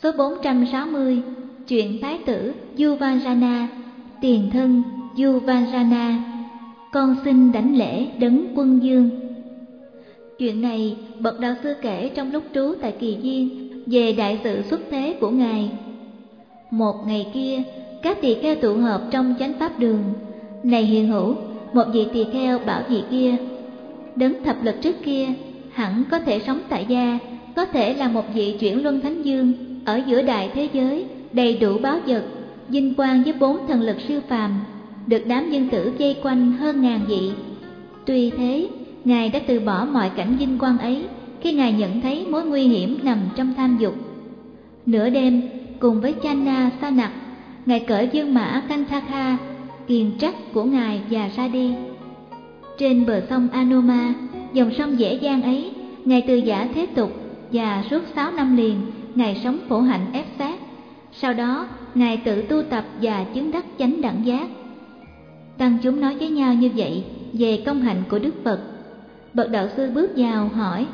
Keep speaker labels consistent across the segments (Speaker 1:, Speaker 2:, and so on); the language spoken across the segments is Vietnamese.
Speaker 1: Số 460. Chuyện Thái tử Yuvanrana, tiền thân Yuvanrana, con xin đảnh lễ Đấng Quân Dương. Chuyện này bậc đạo sư kể trong lúc trú tại Kỳ Viên về đại sự xuất thế của Ngài. Một ngày kia, các tỳ kheo tụ họp trong chánh pháp đường. Này hiền hữu, một vị tỳ kheo bảo vị kia: Đấng thập lực trước kia hẳn có thể sống tại gia, có thể là một vị chuyển luân thánh dương ở giữa đại thế giới, đầy đủ báu vật, vinh quang với 4 thần lực siêu phàm, được đám dân tử vây quanh hơn ngàn vị. Tuy thế, Ngài đã từ bỏ mọi cảnh vinh quang ấy khi Ngài nhận thấy mối nguy hiểm nằm trong tham dục. Nửa đêm, cùng với Channa Sanak, Ngài cởi dương mã Kanthaka, kiền trắc của Ngài và ra đi. Trên bờ sông Anoma, dòng sông dễ dàng ấy, Ngài từ giả thế tục và suốt 6 năm liền Ngài sống khổ hạnh ép sát. Sau đó, Ngài tự tu tập và chứng đắc chánh đẳng giác. Tăng chúng nói với nhau như vậy về công hạnh của Đức Phật. Bậc đạo sư bước vào hỏi: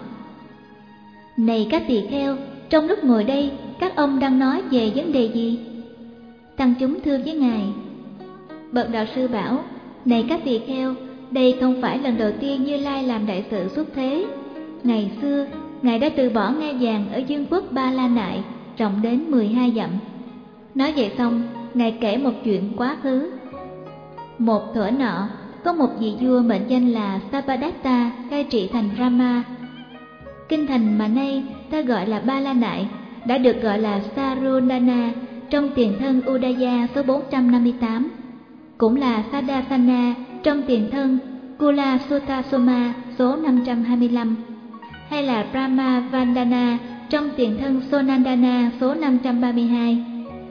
Speaker 1: Này các tỳ kheo, trong lúc ngồi đây, các ông đang nói về vấn đề gì? Tăng chúng thưa với Ngài. Bậc đạo sư bảo: Này các tỳ kheo, đây không phải lần đầu tiên Như Lai làm đại sự xuất thế. Ngày xưa, Ngài đã từ bỏ ngai vàng ở vương quốc Ba La Nại, rộng đến 12 dặm. Nói vậy xong, Ngài kể một chuyện quá khứ. Một thuở nọ, có một vị vua mệnh danh là Sabadatta cai trị thành Rama. Kinh thành mà nay ta gọi là Ba La Nại đã được gọi là Sarunana trong tiền thân Udaya số 458, cũng là Sadasana trong tiền thân Kula Sutasoma số 525, hay là Brahma Vandana trong tiền thân Sonandana số 532,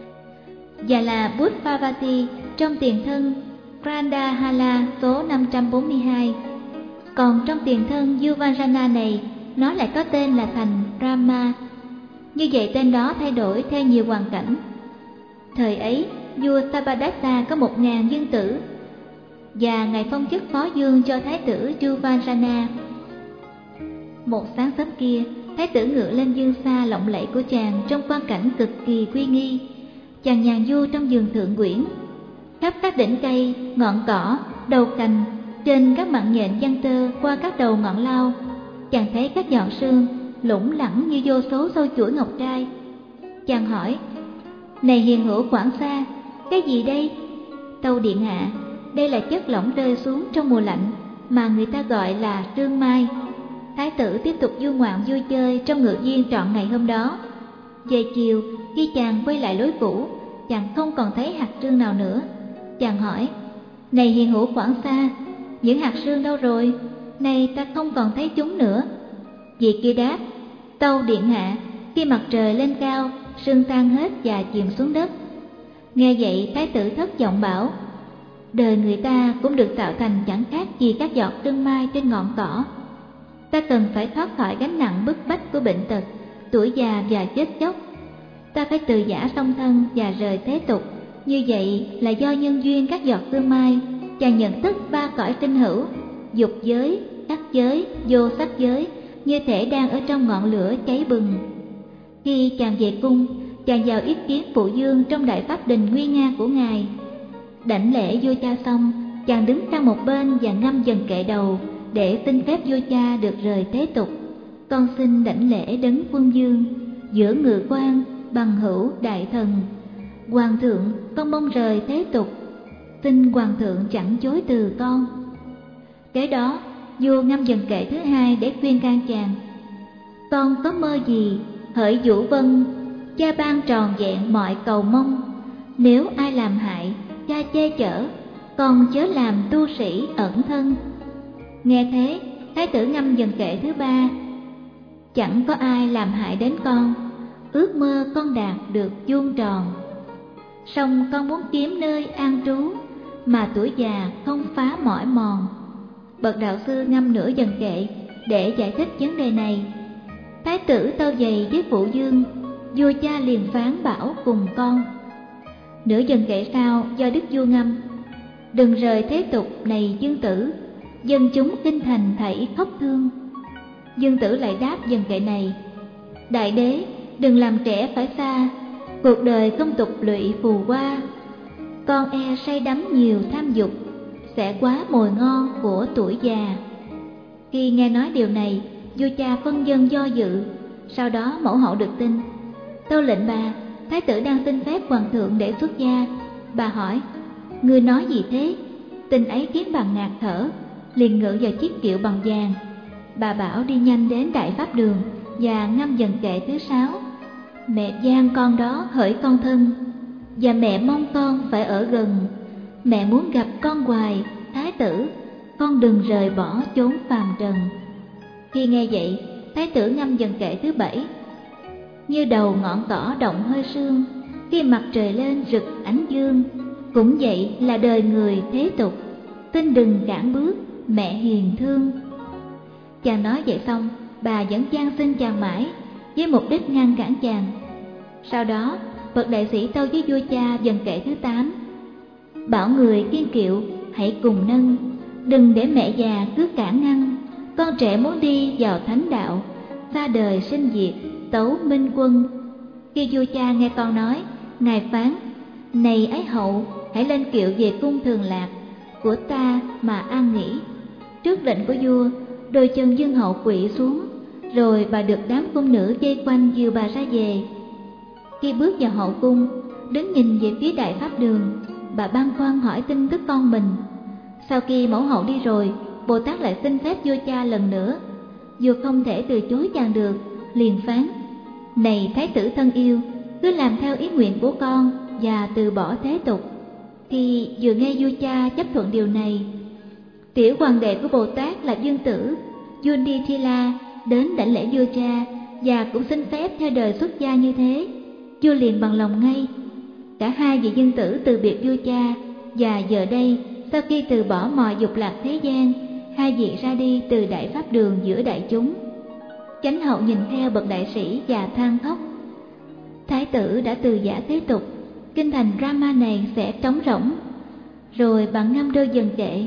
Speaker 1: và là Buddhavati trong tiền thân Krandahala số 542. Còn trong tiền thân Yuvanrana này, nó lại có tên là thành Rama. Như vậy tên đó thay đổi theo nhiều hoàn cảnh. Thời ấy, vua Sabadatta có 1000 vương tử, và Ngài phong chức phó vương cho Thái tử Yuvanrana. Một sáng sớm kia, Thái tử ngựa lên vương xa lộng lẫy của chàng trong quang cảnh cực kỳ uy nghi. Chàng nhàn du trong vườn thượng quyển, khắp các đỉnh cây, ngọn cỏ, đầu cành, trên các mặn nhện giăng tơ, qua các đầu ngọn lau, chàng thấy các giọt sương lủng lẳng như vô số sâu chuỗi ngọc trai. Chàng hỏi: Này hiền hữu Quảng Sa, cái gì đây? Tâu điện hạ, đây là chất lỏng rơi xuống trong mùa lạnh mà người ta gọi là sương mai. Thái tử tiếp tục du ngoạn vui chơi trong ngự viên trọn ngày hôm đó. Về chiều, khi chàng quay lại lối cũ, chàng không còn thấy hạt sương nào nữa. Chàng hỏi: Này hiền hữu Quảng Sa, những hạt sương đâu rồi? Nay ta không còn thấy chúng nữa. Vị kia đáp: Tâu điện hạ, khi mặt trời lên cao, sương tan hết và chìm xuống đất. Nghe vậy, Thái tử thất vọng bảo: Đời người ta cũng được tạo thành chẳng khác gì các giọt sương mai trên ngọn cỏ. Ta cần phải thoát khỏi gánh nặng bức bách của bệnh tật, tuổi già và chết chóc. Ta phải từ giã song thân và rời thế tục. Như vậy là do nhân duyên các giọt sương mai. Chàng nhận thức 3 cõi sinh hữu: dục giới, sắc giới, vô sắc giới, như thể đang ở trong ngọn lửa cháy bừng. Khi chàng về cung, chàng vào yết kiến phụ vương trong đại pháp đình nguy nga của Ngài. Đảnh lễ vua cha xong, chàng đứng sang một bên và ngâm dần kệ đầu để xin phép vua cha được rời thế tục. Con xin đảnh lễ Đấng Quân Dương, giữa ngự quan bằng hữu đại thần. Hoàng thượng, con mong rời thế tục, xin hoàng thượng chẳng chối từ con. Kế đó, vua ngâm dần kệ thứ 2 để khuyên can chàng. Con có mơ gì, hỡi Vũ Vân, cha ban tròn vẹn mọi cầu mong. Nếu ai làm hại, cha che chở, con chớ làm tu sĩ ẩn thân. Nghe thế, Thái tử ngâm dần kệ thứ 3. Chẳng có ai làm hại đến con, ước mơ con đạt được vuông tròn. Song con muốn kiếm nơi an trú, mà tuổi già không phá mỏi mòn. Bậc đạo sư ngâm nửa dần kệ để giải thích vấn đề này. Thái tử tâu dày với phụ vương, vua cha liền phán bảo cùng con. Nửa dần kệ sau do đức vua ngâm: Đừng rời thế tục này dương tử, dân chúng kinh thành thảy khóc thương. Dương tử lại đáp dần kệ này: Đại đế, đừng làm trẻ phải xa, cuộc đời không tục lụy phù qua. Con e say đắm nhiều tham dục, sẽ quá mồi ngon của tuổi già. Khi nghe nói điều này, vua cha phân vân do dự. Sau đó mẫu hậu được tin. Tâu lệnh bà, thái tử đang xin phép hoàng thượng để xuất gia. Bà hỏi, ngươi nói gì thế? Tin ấy khiến bà ngạt thở, liền ngự vào chiếc kiệu bằng vàng. Bà bảo đi nhanh đến Đại Pháp Đường và ngâm dần kệ thứ 6. Mẹ gian con đó hỡi con thân, và mẹ mong con phải ở gần. Mẹ muốn gặp con hoài, thái tử, con đừng rời bỏ chốn phàm trần. Khi nghe vậy, thái tử ngâm dần kệ thứ 7. Như đầu ngọn cỏ động hơi sương, khi mặt trời lên rực ánh dương. Cũng vậy là đời người thế tục, xin đừng cản bước, mẹ hiền thương. Chàng nói vậy xong, bà vẫn van xin chàng mãi, với mục đích ngăn cản chàng. Sau đó, bậc đại sĩ tâu với vua cha dần kệ thứ 8. Bảo người kiên kiệu, hãy cùng nâng, đừng để mẹ già cứ cản ngăn. Con trẻ muốn đi vào thánh đạo, xa đời sinh diệt, tấu minh quân. Khi vua cha nghe con nói, ngài phán, này ái hậu, hãy lên kiệu về cung Thường Lạc của ta mà an nghỉ. Trước lệnh của vua, đôi chân dương hậu quỵ xuống, rồi bà được đám cung nữ vây quanh dìu bà ra về. Khi bước vào hậu cung, đứng nhìn về phía Đại Pháp Đường, bà băn khoăn hỏi tin tức con mình. Sau khi mẫu hậu đi rồi, Bồ Tát lại xin phép vua cha lần nữa. Vua không thể từ chối chàng được, liền phán, này thái tử thân yêu, cứ làm theo ý nguyện của con và từ bỏ thế tục. Khi vừa nghe vua cha chấp thuận điều này, tiểu hoàng đệ của Bồ Tát là Dương Tử Yudhithira đến đảnh lễ vua cha và cũng xin phép theo đời xuất gia như thế. Vua liền bằng lòng ngay. Cả hai vị dương tử từ biệt vua cha, và giờ đây sau khi từ bỏ mọi dục lạc thế gian, hai vị ra đi từ Đại Pháp Đường giữa đại chúng. Chánh hậu nhìn theo bậc đại sĩ và than khóc. Thái tử đã từ giả thế tục, kinh thành Rama này sẽ trống rỗng. Rồi bạn ngâm đôi dần kệ.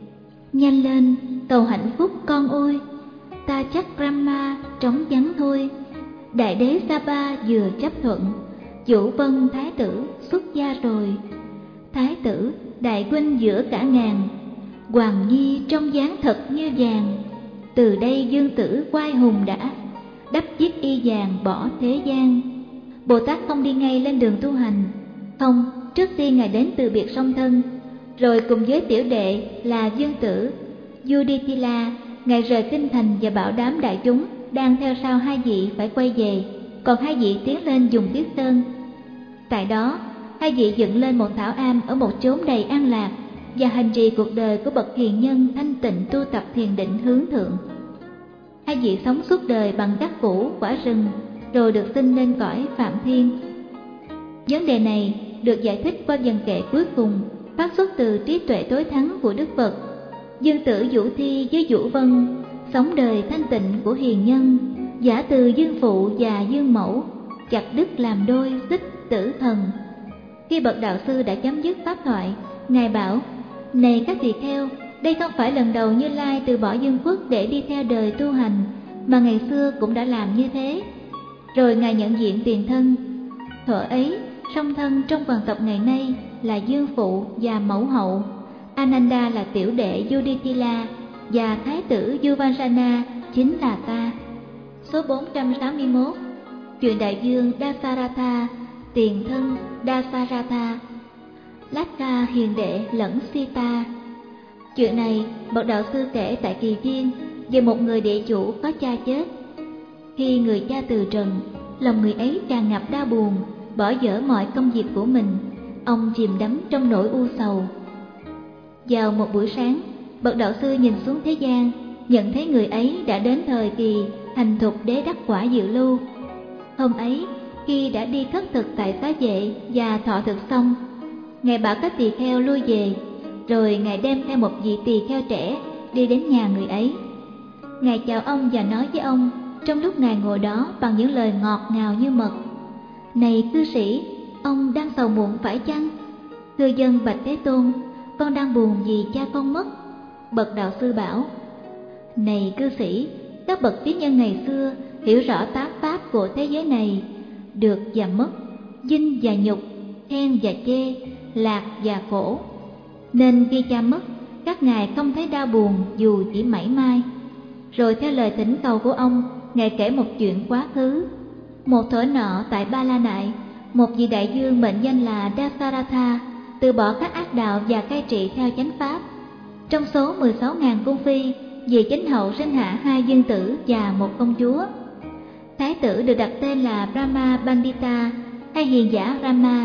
Speaker 1: Nhanh lên, cầu hạnh phúc con ơi, ta chắc Rama trống vắng thôi. Đại đế Sapa vừa chấp thuận, Vũ Vân thái tử xuất gia rồi. Thái tử đại huynh giữa cả ngàn, Hoàng nhi trong dáng thật như vàng. Từ đây dương tử quai hùng đã, đắp chiếc y vàng bỏ thế gian. Bồ Tát không đi ngay lên đường tu hành. Không, trước tiên ngài đến từ biệt song thân, rồi cùng với tiểu đệ là dương tử Yudhithira, ngài rời kinh thành và bảo đám đại chúng đang theo sau hai vị phải quay về, còn hai vị tiến lên vùng Tiết Sơn. Tại đó, hai vị dựng lên một thảo am ở một chốn đầy an lạc và hành trì cuộc đời của bậc hiền nhân thanh tịnh tu tập thiền định hướng thượng. Hai vị sống suốt đời bằng các củ quả rừng, rồi được sinh lên cõi Phạm Thiên. Vấn đề này được giải thích qua dần kệ cuối cùng, phát xuất từ trí tuệ tối thắng của Đức Phật. Dương tử Vũ Thi với Vũ Vân sống đời thanh tịnh của hiền nhân, giả từ dương phụ và dương mẫu, chặt đứt làm đôi xích tử thần. Khi bậc đạo sư đã chấm dứt pháp thoại, ngài bảo: này các tỳ kheo, đây không phải lần đầu Như Lai từ bỏ dương quốc để đi theo đời tu hành, mà ngày xưa cũng đã làm như thế. Rồi ngài nhận diện tiền thân. Thuở ấy, song thân trong hoàng tộc ngày nay là dương phụ và mẫu hậu. Ananda là tiểu đệ Yudhithira và thái tử Yuvanrana chính là ta. Số 461. Chuyện đại dương Dasaratha, tiền thân Dasaratha, Lakha hiền đệ lẫn Sita. Chuyện này bậc đạo sư kể tại Kỳ Viên về một người địa chủ có cha chết. Khi người cha từ trần, lòng người ấy tràn ngập đau buồn, bỏ dở mọi công việc của mình. Ông chìm đắm trong nỗi u sầu. Vào một buổi sáng, bậc đạo sư nhìn xuống thế gian, nhận thấy người ấy đã đến thời kỳ thành thục đế đắc quả dự lưu. Hôm ấy, khi đã đi khất thực tại xá vệ và thọ thực xong, ngài bảo các tỳ kheo lui về, rồi ngài đem theo một vị tỳ kheo trẻ đi đến nhà người ấy. Ngài chào ông và nói với ông trong lúc ngài ngồi đó bằng những lời ngọt ngào như mật: này cư sĩ, ông đang sầu muộn phải chăng? Cư dân bạch Thế Tôn, con đang buồn vì cha con mất. Bậc đạo sư bảo: này cư sĩ, các bậc trí nhân ngày xưa hiểu rõ tám pháp của thế giới này, được và mất, vinh và nhục, khen và chê, lạc và khổ. Nên khi cha mất, các ngài không thấy đau buồn dù chỉ mảy may. Rồi theo lời thỉnh cầu của ông, ngài kể một chuyện quá khứ. Một thuở nọ tại Ba La Nại, một vị đại vương mệnh danh là Dasaratha từ bỏ các ác đạo và cai trị theo chánh pháp. Trong số 16.000 cung phi, vị chánh hậu sinh hạ 2 vương tử và 1 công chúa. Thái tử được đặt tên là Brahma Bandita hay hiền giả Rama.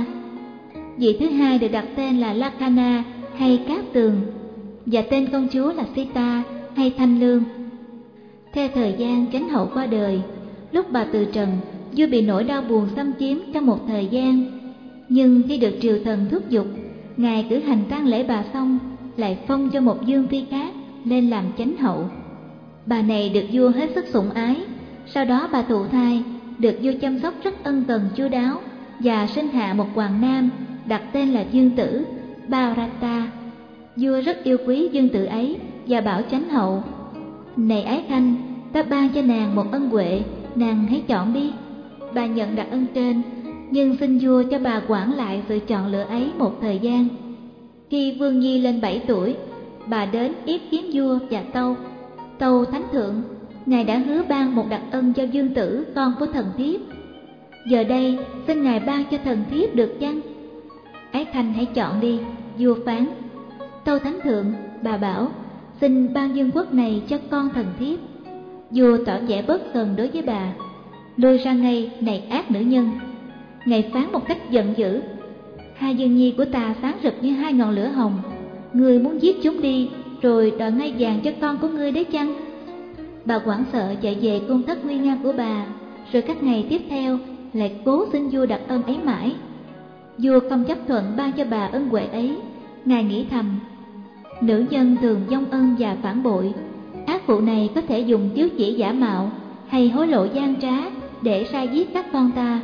Speaker 1: Vị thứ hai được đặt tên là Lakkhana hay Cát Tường, và tên công chúa là Sita hay Thanh Lương. Theo thời gian chánh hậu qua đời, lúc bà từ trần, vua bị nỗi đau buồn xâm chiếm trong một thời gian. Nhưng khi được triều thần thúc giục, ngài cử hành tang lễ bà xong, lại phong cho một vương phi khác lên làm chánh hậu. Bà này được vua hết sức sủng ái. Sau đó bà thụ thai, được vua chăm sóc rất ân cần chu đáo, và sinh hạ một hoàng nam đặt tên là vương tử Bharata. Vua rất yêu quý vương tử ấy và bảo chánh hậu: "Này ái khanh, ta ban cho nàng một ân huệ, nàng hãy chọn đi." Bà nhận đặc ân trên, nhưng xin vua cho bà quản lại sự chọn lựa ấy một thời gian. Khi Vương Nhi lên 7 tuổi, bà đến yết kiến vua và tâu thánh thượng, ngài đã hứa ban một đặc ân cho vương tử con của thần thiếp. Giờ đây xin ngài ban cho thần thiếp được chăng? Ái khanh hãy chọn đi, vua phán. Tâu thánh thượng, bà bảo, xin ban vương quốc này cho con thần thiếp. Vua tỏ vẻ bớt khờn đối với bà: "Lui ra ngay, này ác nữ nhân!" Ngài phán một cách giận dữ: "Hai dương nhi của ta sáng rực như 2 ngọn lửa hồng, ngươi muốn giết chúng đi rồi đòi ngai vàng cho con của ngươi đấy chăng?" Bà hoảng sợ chạy về cung thất nguy nga của bà, rồi các ngày tiếp theo lại cố xin vua đặc ân ấy mãi. Vua không chấp thuận ban cho bà ân huệ ấy. Ngài nghĩ thầm: nữ nhân thường vong ân và phản bội, ác phụ này có thể dùng chiếu chỉ giả mạo hay hối lộ gian trá để sai giết các con ta.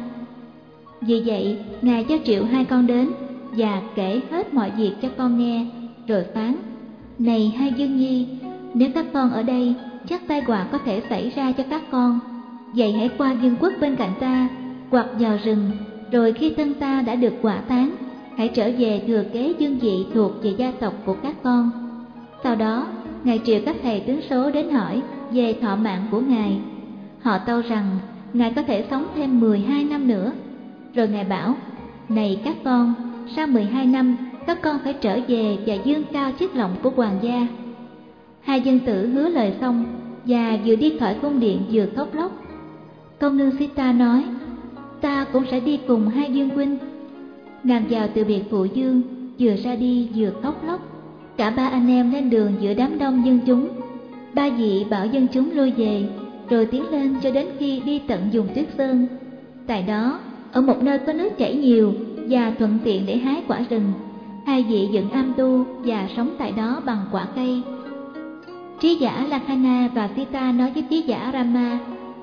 Speaker 1: Vì vậy, ngài cho triệu 2 con đến và kể hết mọi việc cho con nghe, rồi phán: "Này hai dương nhi, nếu các con ở đây, chắc tai họa có thể xảy ra cho các con. Vậy hãy qua vương quốc bên cạnh ta, hoặc vào rừng, rồi khi thân ta đã được hỏa táng, hãy trở về thừa kế vương vị thuộc về gia tộc của các con." Sau đó, ngài triệu các thầy tướng số đến hỏi về thọ mạng của ngài. Họ tâu rằng ngài có thể sống thêm 12 năm nữa. Rồi ngài bảo: "Này các con, sau 12 năm, các con phải trở về và dương cao chức lọng của hoàng gia." 2 dân tử hứa lời xong, và vừa đi khỏi cung điện vừa khóc lóc. Công nương Sita nói: "Ta cũng sẽ đi cùng 2 vương huynh." Nàng vào từ biệt phụ vương, vừa ra đi vừa khóc lóc. Cả 3 anh em lên đường giữa đám đông dân chúng. 3 vị bảo dân chúng lui về, rồi tiến lên cho đến khi đi tận vùng Tuyết Sơn. Tại đó, ở một nơi có nước chảy nhiều và thuận tiện để hái quả rừng, 2 vị dựng am tu và sống tại đó bằng quả cây. Trí giả Lakkhana và Sita nói với trí giả Rama: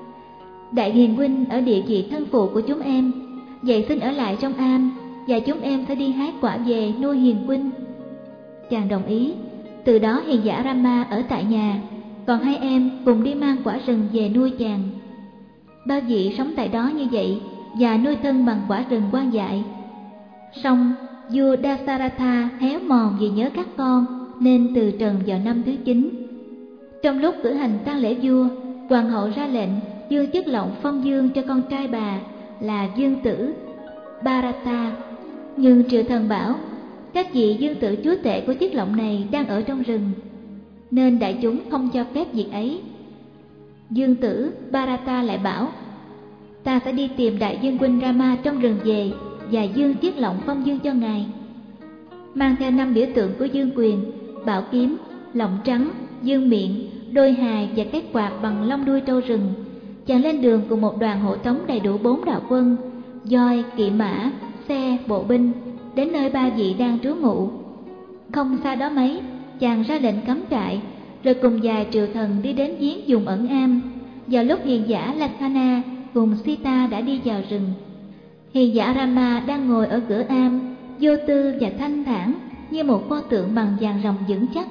Speaker 1: "Đại hiền huynh ở địa vị thân phụ của chúng em, vậy xin ở lại trong am, và chúng em sẽ đi hái quả về nuôi hiền huynh." Chàng đồng ý. Từ đó hiền giả Rama ở tại nhà, còn 2 em cùng đi mang quả rừng về nuôi chàng. 3 vị sống tại đó như vậy và nuôi thân bằng quả rừng hoang dại. Song vua Dasaratha héo mòn vì nhớ các con, nên từ trần vào năm thứ 9. Trong lúc cử hành tang lễ vua, hoàng hậu ra lệnh dương chức lọng phong dương cho con trai bà là vương tử Bharata. Nhưng triều thần bảo các vị vương tử chúa tể của chiếc lọng này đang ở trong rừng, nên đại chúng không cho phép việc ấy. Vương tử Bharata lại bảo: "Ta sẽ đi tìm đại vương huynh Rama trong rừng về và dương chiếc lọng phong dương cho ngài." Mang theo 5 biểu tượng của vương quyền: bảo kiếm, lọng trắng, vương miện, đôi hài và cái quạt bằng lông đuôi trâu rừng, chàng lên đường cùng một đoàn hộ tống đầy đủ 4 đạo quân, voi, kỵ mã, xe, bộ binh, đến nơi 3 vị đang trú ngụ. Không xa đó mấy, chàng ra lệnh cắm trại, rồi cùng vài triệu thần đi đến giếng dùng ẩn am. Vào lúc hiền giả Lakkhana cùng Sita đã đi vào rừng, hiền giả Rama đang ngồi ở cửa am, vô tư và thanh thản như một pho tượng bằng vàng ròng vững chắc.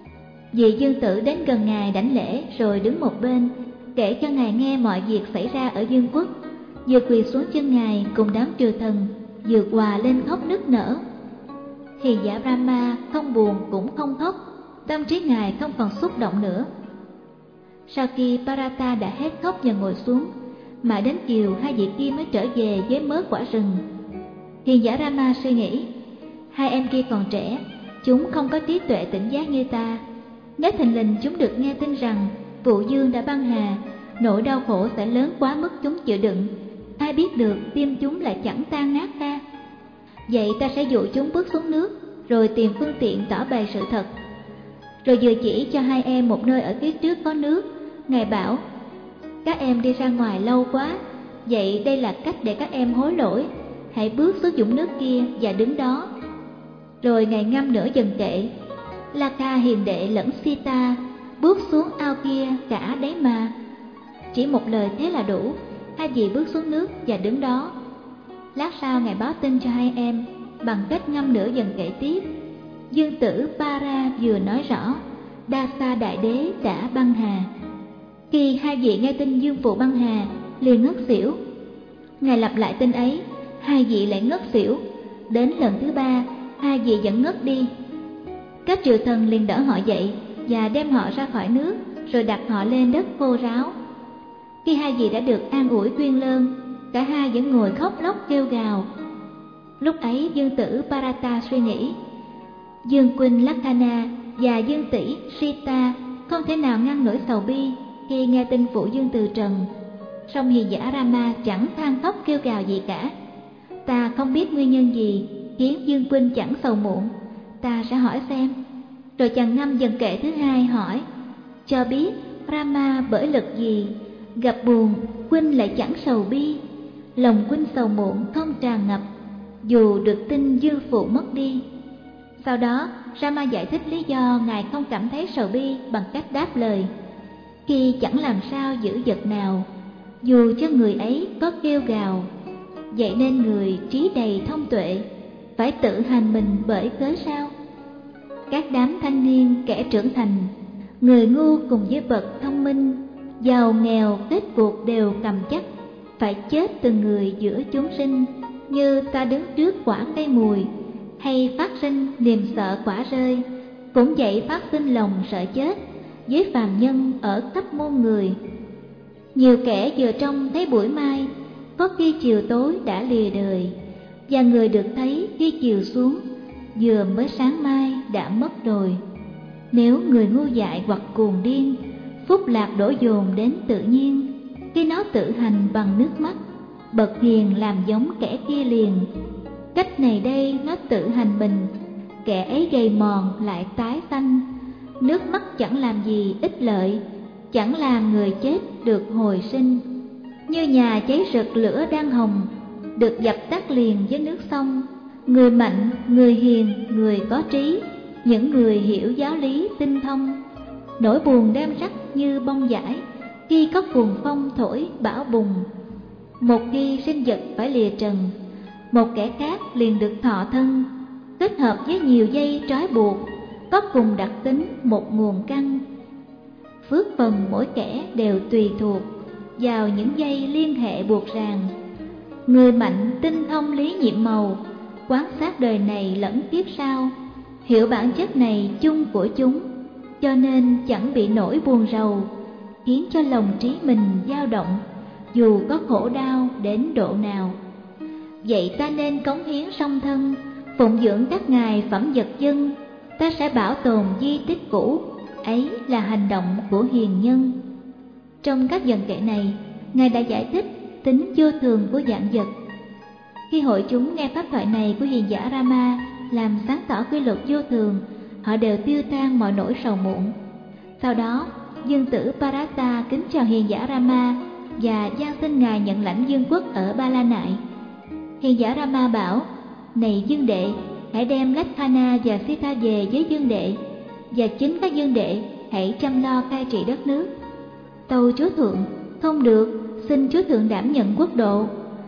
Speaker 1: Vị vương tử đến gần ngài đảnh lễ, rồi đứng một bên kể cho ngài nghe mọi việc xảy ra ở vương quốc, vừa quỳ xuống chân ngài cùng đám triều thần, vừa òa lên khóc nức nở. Hiền giả Rama không buồn cũng không khóc, tâm trí ngài không còn xúc động nữa. Sau khi Bharata đã hết khóc và ngồi xuống, mãi đến chiều hai vị kia mới trở về với mớ quả rừng. Hiền giả Rama suy nghĩ, hai em kia còn trẻ, chúng không có trí tuệ tỉnh giác như ta. Nếu thình lình chúng được nghe tin rằng Phụ Dương đã băng hà, nỗi đau khổ sẽ lớn quá mức chúng chịu đựng. Ai biết được tim chúng lại chẳng tan nát ta. Vậy ta sẽ dụ chúng bước xuống nước, rồi tìm phương tiện tỏ bày sự thật. Rồi vừa chỉ cho hai em một nơi ở phía trước có nước. Ngài bảo, các em đi ra ngoài lâu quá, vậy đây là cách để các em hối lỗi. Hãy bước xuống dũng nước kia và đứng đó. Rồi Ngài ngâm nửa dần kệ, Laka hiền đệ lẫn Sita bước xuống ao kia cả đấy mà. Chỉ một lời thế là đủ. Hai vị bước xuống nước và đứng đó. Lát sau Ngài báo tin cho hai em bằng cách ngâm nửa dần kệ tiếp. Dương tử Para vừa nói rõ Dasa đại đế đã băng hà. Khi hai vị nghe tin Dương phụ băng hà, liền ngất xỉu. Ngài lặp lại tin ấy, hai vị lại ngất xỉu. Đến lần thứ ba, hai vị vẫn ngất đi. Các triều thần liền đỡ họ dậy và đem họ ra khỏi nước, rồi đặt họ lên đất khô ráo. Khi hai vị đã được an ủi tuyên lơn, cả hai vẫn ngồi khóc lóc kêu gào. Lúc ấy Dương tử Bharata suy nghĩ, Dương huynh Lakkhana và Dương tỷ Sita không thể nào ngăn nổi sầu bi khi nghe tin phụ Dương từ trần. Song hiền giả Rama chẳng than khóc kêu gào gì cả. Ta không biết nguyên nhân gì khiến Dương huynh chẳng sầu muộn, ta sẽ hỏi xem. Rồi chàng ngâm dần kệ thứ hai hỏi, cho biết Rama bởi lực gì gặp buồn huynh lại chẳng sầu bi, lòng huynh sầu muộn không tràn ngập, dù được tin Dương phụ mất đi. Sau đó Rama giải thích lý do ngài không cảm thấy sầu bi bằng cách đáp lời, khi chẳng làm sao giữ vật nào, dù cho người ấy có kêu gào. Vậy nên người trí đầy thông tuệ phải tự hành mình bởi cớ sao? Các đám thanh niên kẻ trưởng thành, người ngu cùng với bậc thông minh, giàu nghèo kết cuộc đều cầm chắc, phải chết từng người giữa chúng sinh. Như ta đứng trước quả cây mùi, hay phát sinh niềm sợ quả rơi, cũng vậy phát sinh lòng sợ chết với phàm nhân ở khắp muôn người. Nhiều kẻ vừa trông thấy buổi mai, có khi chiều tối đã lìa đời, và người được thấy khi chiều xuống, vừa mới sáng mai đã mất rồi. Nếu người ngu dại hoặc cuồng điên, phúc lạc đổ dồn đến tự nhiên, khi nó tự hành bằng nước mắt, bậc hiền làm giống kẻ kia liền. Cách này đây nó tự hành mình, kẻ ấy gầy mòn lại tái xanh. Nước mắt chẳng làm gì ích lợi, chẳng làm người chết được hồi sinh. Như nhà cháy rực lửa đang hồng, được dập tắt liền với nước sông. Người mạnh, người hiền, người có trí, những người hiểu giáo lý tinh thông. Nỗi buồn đem rắc như bông vải, khi có cuồng phong thổi bão bùng. Một khi sinh vật phải lìa trần, một kẻ khác liền được thọ thân, kết hợp với nhiều dây trói buộc, có cùng đặc tính một nguồn căn. Phước phần mỗi kẻ đều tùy thuộc vào những dây liên hệ buộc ràng. Người mạnh tinh thông lý nhiệm màu, quan sát đời này lẫn kiếp sau, hiểu bản chất này chung của chúng, cho nên chẳng bị nỗi buồn rầu, khiến cho lòng trí mình dao động, dù có khổ đau đến độ nào. Vậy ta nên cống hiến song thân, phụng dưỡng các ngài phẩm vật dân, ta sẽ bảo tồn di tích cũ, ấy là hành động của hiền nhân. Trong các dần kệ này, Ngài đã giải thích tính vô thường của vạn vật. Khi hội chúng nghe pháp thoại này của hiền giả Rama làm sáng tỏ quy luật vô thường, họ đều tiêu tan mọi nỗi sầu muộn. Sau đó, Dương tử Parata kính chào hiền giả Rama và gian xin ngài nhận lãnh vương quốc ở Ba La Nại. Hiền giả Rama bảo, này Dương đệ, hãy đem Lakkhana và Sita về với Dương đệ, và chính các Dương đệ hãy chăm lo cai trị đất nước. Tâu chúa thượng, không được, xin chúa thượng đảm nhận quốc độ.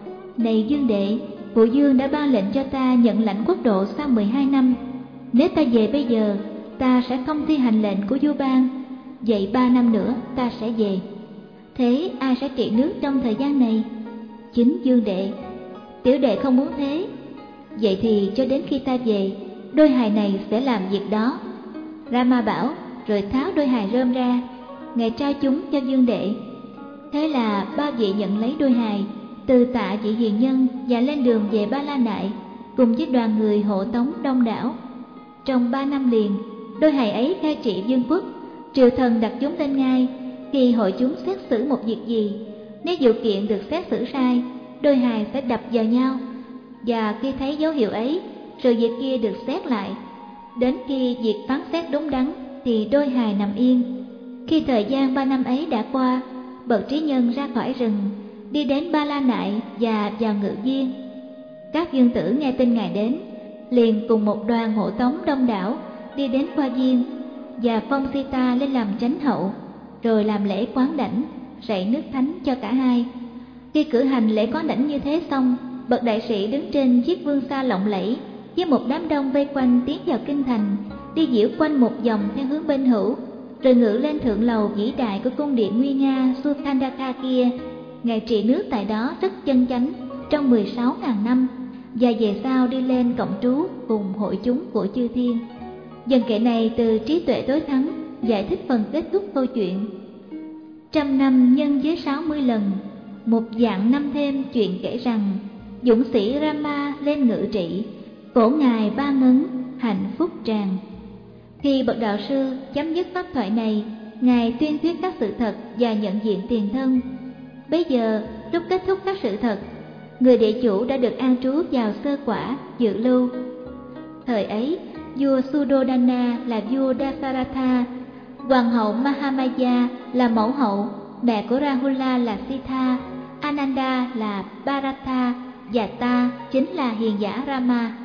Speaker 1: Này Dương đệ, Phụ Dương đã ban lệnh cho ta nhận lãnh quốc độ sau 12 năm. Nếu ta về bây giờ, ta sẽ không thi hành lệnh của vua ban. Vậy 3 năm nữa ta sẽ về. Thế ai sẽ trị nước trong thời gian này? Chính Dương Đệ: tiểu đệ không muốn thế. Vậy thì cho đến khi ta về, đôi hài này sẽ làm việc đó. Rama bảo, rồi tháo đôi hài rơm ra, ngài trao chúng cho Dương Đệ. Thế là ba vị nhận lấy đôi hài, từ tạ vị hiền nhân và lên đường về Ba La Nại, cùng với đoàn người hộ tống đông đảo. Trong 3 năm liền, đôi hài ấy cai trị vương quốc. Triều thần đặt chúng lên ngai. Khi hội chúng xét xử một việc gì, nếu vụ kiện được xét xử sai, đôi hài sẽ đập vào nhau, và khi thấy dấu hiệu ấy, sự việc kia được xét lại. Đến khi việc phán xét đúng đắn thì đôi hài nằm yên. Khi thời gian 3 năm ấy đã qua, bậc trí nhân ra khỏi rừng, đi đến Ba La Nại và vào Ngự Viên. Các vương tử nghe tin ngài đến, liền cùng một đoàn hộ tống đông đảo đi đến Hoa Viên và phong Sita lên làm chánh hậu, rồi làm lễ quán đảnh, rảy nước thánh cho cả hai. Khi cử hành lễ quán đảnh như thế xong, bậc đại sĩ đứng trên chiếc vương xa lộng lẫy với một đám đông vây quanh tiến vào kinh thành, đi diễu quanh một vòng theo hướng bên hữu, rồi ngự lên thượng lầu vĩ đại của cung điện nguy nga Sukhandaka kia. Ngài trị nước tại đó rất chân chánh trong 16.000 năm, và về sau đi lên cộng trú cùng hội chúng của chư thiên. Dần kệ này từ trí tuệ tối thắng giải thích phần kết thúc câu chuyện. 100 năm nhân với 60 lần, một vạn năm thêm chuyện kể rằng, dũng sĩ Rama lên ngự trị, cổ ngài ba ngấn, hạnh phúc tràn. Khi bậc đạo sư chấm dứt pháp thoại này, ngài tuyên thuyết các sự thật và nhận diện tiền thân. Bây giờ lúc kết thúc các sự thật, người địa chủ đã được an trú vào sơ quả dự lưu. Thời ấy, vua Suddhodana là vua Dasaratha, hoàng hậu Mahamaya là mẫu hậu, mẹ của Rahula là Sita, Ananda là Bharata, và ta chính là hiền giả Rama.